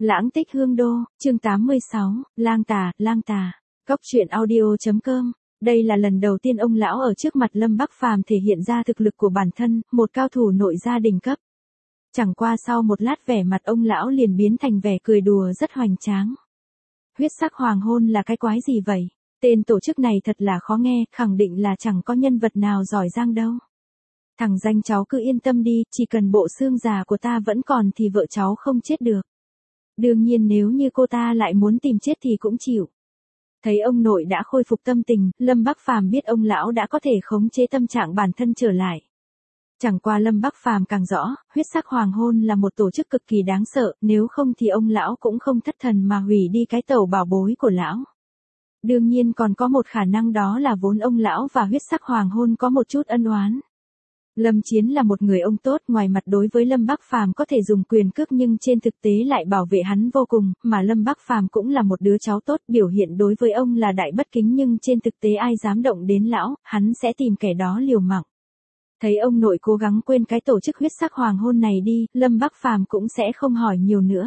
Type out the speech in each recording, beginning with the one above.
Lãng tích hương đô, chương 86, lang tà, lang tà. Cóc truyện audio.com. Đây là lần đầu tiên ông lão ở trước mặt Lâm Bắc Phàm thể hiện ra thực lực của bản thân, một cao thủ nội gia đỉnh cấp. Chẳng qua sau một lát vẻ mặt ông lão liền biến thành vẻ cười đùa rất hoành tráng. Huyết sắc hoàng hôn là cái quái gì vậy? Tên tổ chức này thật là khó nghe, khẳng định là chẳng có nhân vật nào giỏi giang đâu. Thằng danh cháu cứ yên tâm đi, chỉ cần bộ xương già của ta vẫn còn thì vợ cháu không chết được. Đương nhiên nếu như cô ta lại muốn tìm chết thì cũng chịu. Thấy ông nội đã khôi phục tâm tình, Lâm Bắc Phàm biết ông lão đã có thể khống chế tâm trạng bản thân trở lại. Chẳng qua Lâm Bắc Phàm càng rõ, huyết sắc hoàng hôn là một tổ chức cực kỳ đáng sợ, nếu không thì ông lão cũng không thất thần mà hủy đi cái tàu bảo bối của lão. Đương nhiên còn có một khả năng đó là vốn ông lão và huyết sắc hoàng hôn có một chút ân oán. Lâm Chiến là một người ông tốt, ngoài mặt đối với Lâm Bắc Phàm có thể dùng quyền cước nhưng trên thực tế lại bảo vệ hắn vô cùng, mà Lâm Bắc Phàm cũng là một đứa cháu tốt, biểu hiện đối với ông là đại bất kính nhưng trên thực tế ai dám động đến lão, hắn sẽ tìm kẻ đó liều mạng. Thấy ông nội cố gắng quên cái tổ chức huyết sắc hoàng hôn này đi, Lâm Bắc Phàm cũng sẽ không hỏi nhiều nữa.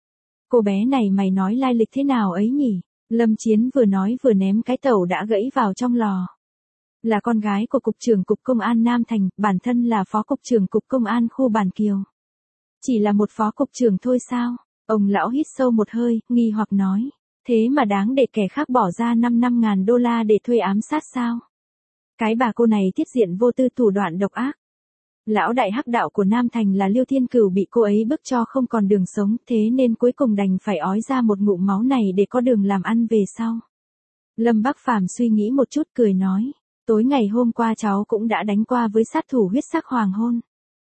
Cô bé này mày nói lai lịch thế nào ấy nhỉ? Lâm Chiến vừa nói vừa ném cái tẩu đã gãy vào trong lò. Là con gái của Cục trưởng Cục Công an Nam Thành, bản thân là Phó Cục trưởng Cục Công an khu Bản Kiều. Chỉ là một phó cục trưởng thôi sao? Ông lão hít sâu một hơi, nghi hoặc nói. Thế mà đáng để kẻ khác bỏ ra 5.000 đô la để thuê ám sát sao? Cái bà cô này tiết diện vô tư thủ đoạn độc ác. Lão đại hắc đạo của Nam Thành là Liêu Thiên Cửu bị cô ấy bức cho không còn đường sống, thế nên cuối cùng đành phải ói ra một ngụm máu này để có đường làm ăn về sau. Lâm Bắc Phàm suy nghĩ một chút cười nói. Tối ngày hôm qua cháu cũng đã đánh qua với sát thủ huyết sắc hoàng hôn.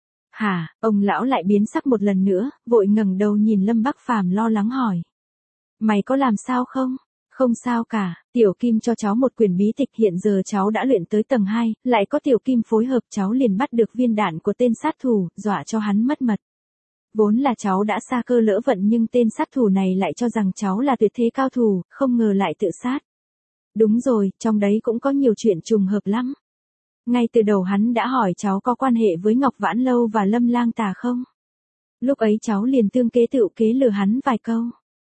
Hả? Ông lão lại biến sắc một lần nữa, vội ngẩng đầu nhìn Lâm Bắc Phàm lo lắng hỏi. Mày có làm sao không? Không sao cả, Tiểu Kim cho cháu một quyển bí tịch, hiện giờ cháu đã luyện tới tầng 2, lại có Tiểu Kim phối hợp cháu liền bắt được viên đạn của tên sát thủ, dọa cho hắn mất mật. Vốn là cháu đã sa cơ lỡ vận nhưng tên sát thủ này lại cho rằng cháu là tuyệt thế cao thủ, không ngờ lại tự sát. Đúng rồi, trong đấy cũng có nhiều chuyện trùng hợp lắm. Ngay từ đầu hắn đã hỏi cháu có quan hệ với Ngọc Vãn Lâu và Lâm Lang Tà không? Lúc ấy cháu liền tương kế tựu kế lừa hắn vài câu.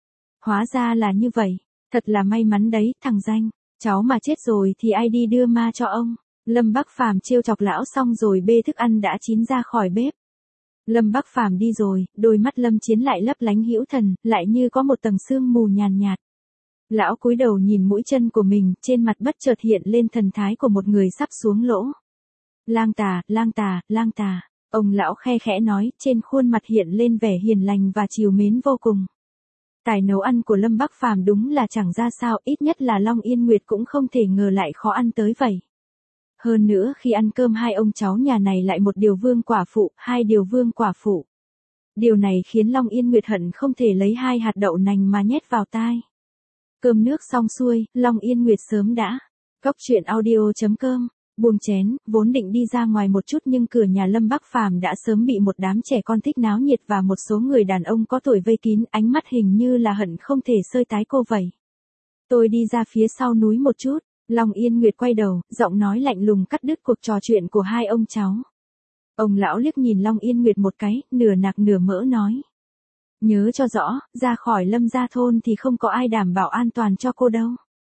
Hóa ra là như vậy, thật là may mắn đấy, thằng danh, cháu mà chết rồi thì ai đi đưa ma cho ông? Lâm Bắc Phàm trêu chọc lão xong rồi bê thức ăn đã chín ra khỏi bếp. Lâm Bắc Phàm đi rồi, đôi mắt Lâm Chiến lại lấp lánh hữu thần, lại như có một tầng sương mù nhàn nhạt. Lão cúi đầu nhìn mũi chân của mình, trên mặt bất chợt hiện lên thần thái của một người sắp xuống lỗ. Lang tà, lang tà, lang tà. Ông lão khe khẽ nói, trên khuôn mặt hiện lên vẻ hiền lành và trìu mến vô cùng. Tài nấu ăn của Lâm Bắc Phàm đúng là chẳng ra sao, ít nhất là Long Yên Nguyệt cũng không thể ngờ lại khó ăn tới vậy. Hơn nữa khi ăn cơm hai ông cháu nhà này lại một điều vương quả phụ, hai điều vương quả phụ. Điều này khiến Long Yên Nguyệt hận không thể lấy hai hạt đậu nành mà nhét vào tai. Cơm nước xong xuôi, Long Yên Nguyệt sớm đã. Cóc truyện audio.com. Buông chén, vốn định đi ra ngoài một chút nhưng cửa nhà Lâm Bắc Phàm đã sớm bị một đám trẻ con thích náo nhiệt và một số người đàn ông có tuổi vây kín, ánh mắt hình như là hận không thể xơi tái cô vậy. Tôi đi ra phía sau núi một chút, Long Yên Nguyệt quay đầu, giọng nói lạnh lùng cắt đứt cuộc trò chuyện của hai ông cháu. Ông lão liếc nhìn Long Yên Nguyệt một cái, nửa nạc nửa mỡ nói. Nhớ cho rõ, ra khỏi Lâm gia thôn thì không có ai đảm bảo an toàn cho cô đâu.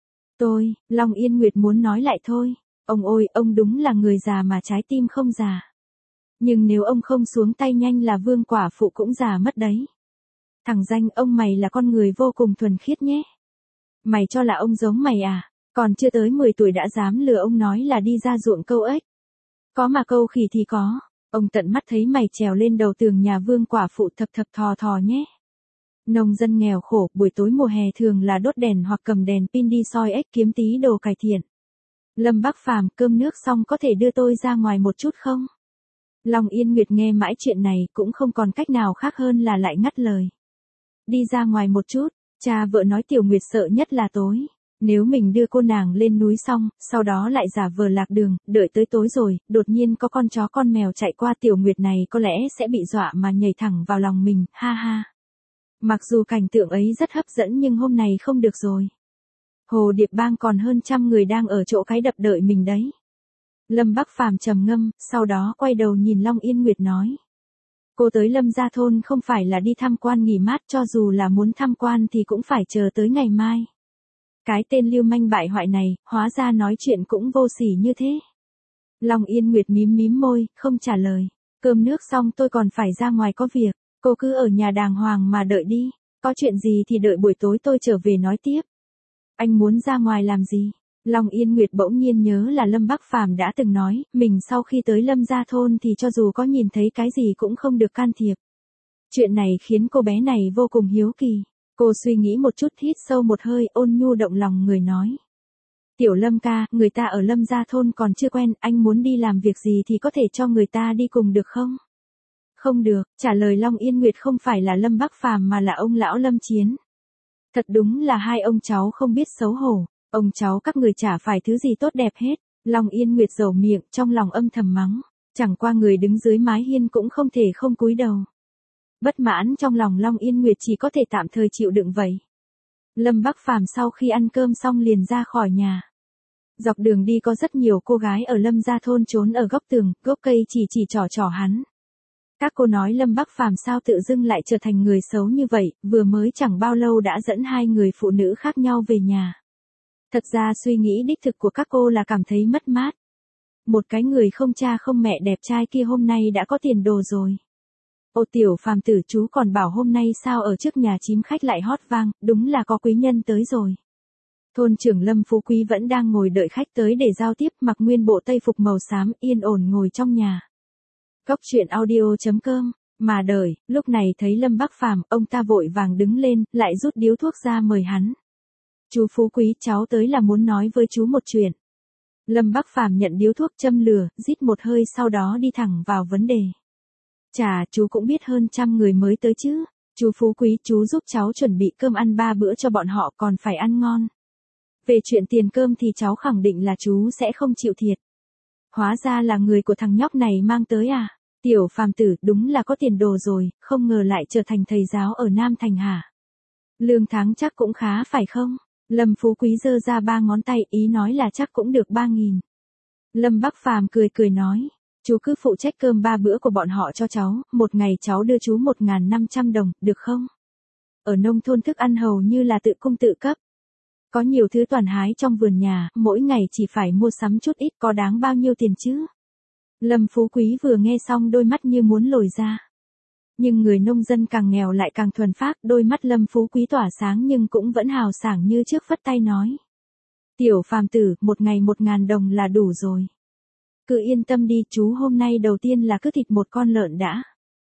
Long Yên Nguyệt muốn nói lại thôi. Ông ôi, ông đúng là người già mà trái tim không già. Nhưng nếu ông không xuống tay nhanh là vương quả phụ cũng già mất đấy. Thằng danh, ông mày là con người vô cùng thuần khiết nhé. Mày cho là ông giống mày à? Còn chưa tới 10 tuổi đã dám lừa ông nói là đi ra ruộng câu ếch. Có mà câu khỉ thì có. Ông tận mắt thấy mày trèo lên đầu tường nhà vương quả phụ thập thập thò thò nhé. Nông dân nghèo khổ, buổi tối mùa hè thường là đốt đèn hoặc cầm đèn pin đi soi ếch kiếm tí đồ cải thiện. Lâm Bắc Phàm, cơm nước xong có thể đưa tôi ra ngoài một chút không? Long Yên Nguyệt nghe mãi chuyện này cũng không còn cách nào khác hơn là lại ngắt lời. Đi ra ngoài một chút, cha vợ nói Tiểu Nguyệt sợ nhất là tối. Nếu mình đưa cô nàng lên núi xong, sau đó lại giả vờ lạc đường, đợi tới tối rồi, đột nhiên có con chó con mèo chạy qua Tiểu Nguyệt này có lẽ sẽ bị dọa mà nhảy thẳng vào lòng mình, ha ha. Mặc dù cảnh tượng ấy rất hấp dẫn nhưng hôm nay không được rồi. Hồ Điệp Bang còn hơn 100 người đang ở chỗ cái đập đợi mình đấy. Lâm Bắc Phàm trầm ngâm, sau đó quay đầu nhìn Long Yên Nguyệt nói. Cô tới Lâm Gia Thôn không phải là đi tham quan nghỉ mát, cho dù là muốn tham quan thì cũng phải chờ tới ngày mai. Cái tên lưu manh bại hoại này, hóa ra nói chuyện cũng vô sỉ như thế. Long Yên Nguyệt mím mím môi, không trả lời. Cơm nước xong tôi còn phải ra ngoài có việc, cô cứ ở nhà đàng hoàng mà đợi đi, có chuyện gì thì đợi buổi tối tôi trở về nói tiếp. Anh muốn ra ngoài làm gì? Long Yên Nguyệt bỗng nhiên nhớ là Lâm Bắc Phàm đã từng nói, mình sau khi tới Lâm Gia Thôn thì cho dù có nhìn thấy cái gì cũng không được can thiệp. Chuyện này khiến cô bé này vô cùng hiếu kỳ. Cô suy nghĩ một chút, hít sâu một hơi, ôn nhu động lòng người nói. Tiểu Lâm ca, người ta ở Lâm Gia Thôn còn chưa quen, anh muốn đi làm việc gì thì có thể cho người ta đi cùng được không? Không được, trả lời Long Yên Nguyệt không phải là Lâm Bắc Phàm mà là ông lão Lâm Chiến. Thật đúng là hai ông cháu không biết xấu hổ, ông cháu các người chả phải thứ gì tốt đẹp hết. Long Yên Nguyệt dầu miệng, trong lòng âm thầm mắng, chẳng qua người đứng dưới mái hiên cũng không thể không cúi đầu. Bất mãn trong lòng Long Yên Nguyệt chỉ có thể tạm thời chịu đựng vậy. Lâm Bắc Phàm sau khi ăn cơm xong liền ra khỏi nhà. Dọc đường đi có rất nhiều cô gái ở Lâm Gia Thôn trốn ở góc tường, gốc cây chỉ trỏ hắn. Các cô nói Lâm Bắc Phàm sao tự dưng lại trở thành người xấu như vậy, vừa mới chẳng bao lâu đã dẫn hai người phụ nữ khác nhau về nhà. Thật ra suy nghĩ đích thực của các cô là cảm thấy mất mát. Một cái người không cha không mẹ đẹp trai kia hôm nay đã có tiền đồ rồi. Ô Tiểu Phàm tử, chú còn bảo hôm nay sao ở trước nhà chím khách lại hót vang, đúng là có quý nhân tới rồi. Thôn trưởng Lâm Phú Quý vẫn đang ngồi đợi khách tới để giao tiếp, mặc nguyên bộ tây phục màu xám, yên ổn ngồi trong nhà. Cốc truyện audio.com, mà đợi, lúc này thấy Lâm Bắc Phàm, ông ta vội vàng đứng lên, lại rút điếu thuốc ra mời hắn. Chú Phú Quý, cháu tới là muốn nói với chú một chuyện. Lâm Bắc Phàm nhận điếu thuốc châm lửa, rít một hơi sau đó đi thẳng vào vấn đề. Chà, chú cũng biết hơn 100 người mới tới chứ. Chú Phú Quý, chú giúp cháu chuẩn bị cơm ăn 3 bữa cho bọn họ, còn phải ăn ngon. Về chuyện tiền cơm thì cháu khẳng định là chú sẽ không chịu thiệt. Hóa ra là người của thằng nhóc này mang tới à? Tiểu Phàm tử, đúng là có tiền đồ rồi, không ngờ lại trở thành thầy giáo ở Nam Thành hả? Lương tháng chắc cũng khá phải không? Lâm Phú Quý giơ ra 3 ngón tay, ý nói là chắc cũng được 3.000. Lâm Bắc Phàm cười nói. Chú cứ phụ trách cơm 3 bữa của bọn họ cho cháu, một ngày cháu đưa chú 1.500 đồng, được không? Ở nông thôn thức ăn hầu như là tự cung tự cấp. Có nhiều thứ toàn hái trong vườn nhà, mỗi ngày chỉ phải mua sắm chút ít, có đáng bao nhiêu tiền chứ? Lâm Phú Quý vừa nghe xong đôi mắt như muốn lồi ra. Nhưng người nông dân càng nghèo lại càng thuần phác, đôi mắt Lâm Phú Quý tỏa sáng nhưng cũng vẫn hào sảng như trước, phất tay nói. Tiểu Phàm tử, một ngày 1.000 đồng là đủ rồi. Cứ yên tâm đi, chú hôm nay đầu tiên là cứ thịt một con lợn đã.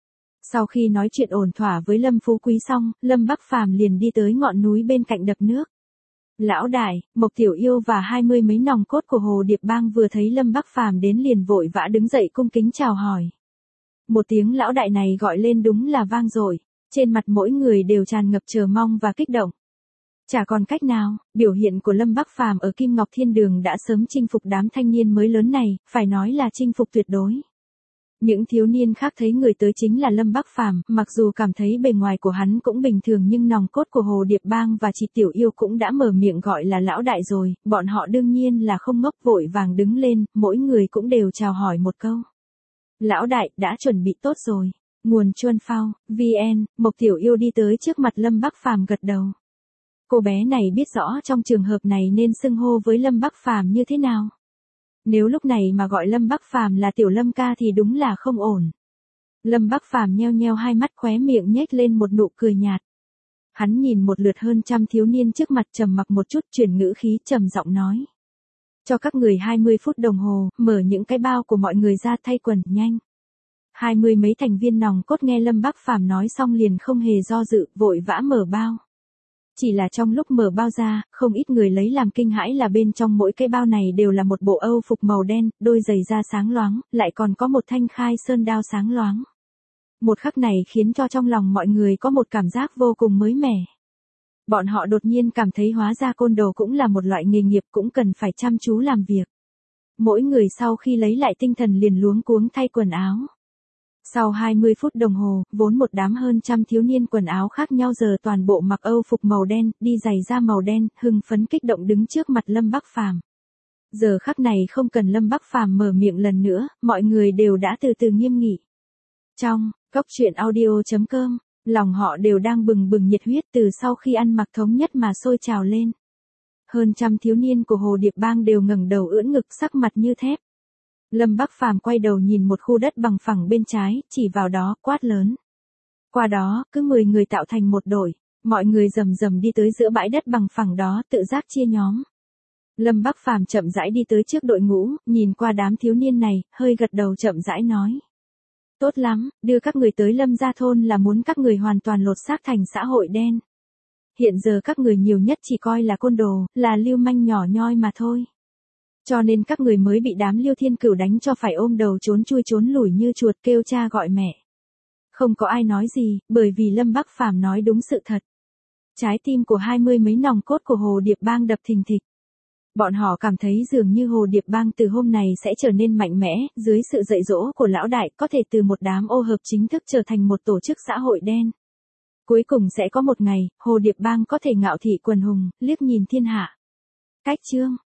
Sau khi nói chuyện ổn thỏa với Lâm Phú Quý xong, Lâm Bắc Phàm liền đi tới ngọn núi bên cạnh đập nước. Lão đại, Mộc Tiểu Yêu và 20 mấy nòng cốt của Hồ Điệp Bang vừa thấy Lâm Bắc Phàm đến liền vội vã đứng dậy cung kính chào hỏi. Một tiếng lão đại này gọi lên đúng là vang dội, trên mặt mỗi người đều tràn ngập chờ mong và kích động. Chả còn cách nào, biểu hiện của Lâm Bắc Phàm ở Kim Ngọc Thiên Đường đã sớm chinh phục đám thanh niên mới lớn này, phải nói là chinh phục tuyệt đối. Những thiếu niên khác thấy người tới chính là Lâm Bắc Phàm, mặc dù cảm thấy bề ngoài của hắn cũng bình thường nhưng nòng cốt của Hồ Điệp Bang và chị Tiểu Yêu cũng đã mở miệng gọi là lão đại rồi, bọn họ đương nhiên là không ngốc, vội vàng đứng lên, mỗi người cũng đều chào hỏi một câu. Lão đại, đã chuẩn bị tốt rồi. Nguồn Chuân Phao, VN, Mộc Tiểu Yêu đi tới trước mặt Lâm Bắc Phàm gật đầu. Cô bé này biết rõ trong trường hợp này nên xưng hô với Lâm Bắc Phàm như thế nào. Nếu lúc này mà gọi Lâm Bắc Phàm là Tiểu Lâm ca thì đúng là không ổn. Lâm Bắc Phàm nheo nheo hai mắt, khóe miệng nhếch lên một nụ cười nhạt. Hắn nhìn một lượt hơn 100 thiếu niên trước mặt, trầm mặc một chút, chuyển ngữ khí, trầm giọng nói. Cho các người 20 phút đồng hồ, mở những cái bao của mọi người ra thay quần, nhanh. 20 mấy thành viên nòng cốt nghe Lâm Bắc Phàm nói xong liền không hề do dự, vội vã mở bao. Chỉ là trong lúc mở bao ra, không ít người lấy làm kinh hãi là bên trong mỗi cái bao này đều là một bộ âu phục màu đen, đôi giày da sáng loáng, lại còn có một thanh khai sơn đao sáng loáng. Một khắc này khiến cho trong lòng mọi người có một cảm giác vô cùng mới mẻ. Bọn họ đột nhiên cảm thấy hóa ra côn đồ cũng là một loại nghề nghiệp, cũng cần phải chăm chú làm việc. Mỗi người sau khi lấy lại tinh thần liền luống cuống thay quần áo. Sau 20 phút đồng hồ, vốn một đám hơn 100 thiếu niên quần áo khác nhau giờ toàn bộ mặc âu phục màu đen, đi giày da màu đen, hưng phấn kích động đứng trước mặt Lâm Bắc Phàm. Giờ khắc này không cần Lâm Bắc Phàm mở miệng lần nữa, mọi người đều đã từ từ nghiêm nghị. Trong Cốc truyện audio.com, lòng họ đều đang bừng bừng nhiệt huyết từ sau khi ăn mặc thống nhất mà sôi trào lên. Hơn trăm thiếu niên của Hồ Điệp Bang đều ngẩng đầu ưỡn ngực sắc mặt như thép. Lâm Bắc Phàm quay đầu nhìn một khu đất bằng phẳng bên trái, chỉ vào đó, quát lớn. Qua đó, cứ 10 người tạo thành một đội, mọi người rầm rầm đi tới giữa bãi đất bằng phẳng đó, tự giác chia nhóm. Lâm Bắc Phàm chậm rãi đi tới trước đội ngũ, nhìn qua đám thiếu niên này, hơi gật đầu chậm rãi nói. Tốt lắm, đưa các người tới Lâm gia thôn là muốn các người hoàn toàn lột xác thành xã hội đen. Hiện giờ các người nhiều nhất chỉ coi là côn đồ, là lưu manh nhỏ nhoi mà thôi. Cho nên các người mới bị đám Liêu Thiên Cửu đánh cho phải ôm đầu trốn chui trốn lủi như chuột kêu cha gọi mẹ. Không có ai nói gì, bởi vì Lâm Bắc Phàm nói đúng sự thật. Trái tim của 20 mấy nòng cốt của Hồ Điệp Bang đập thình thịch. Bọn họ cảm thấy dường như Hồ Điệp Bang từ hôm này sẽ trở nên mạnh mẽ, dưới sự dạy dỗ của lão đại có thể từ một đám ô hợp chính thức trở thành một tổ chức xã hội đen. Cuối cùng sẽ có một ngày, Hồ Điệp Bang có thể ngạo thị quần hùng, liếc nhìn thiên hạ. Cách chương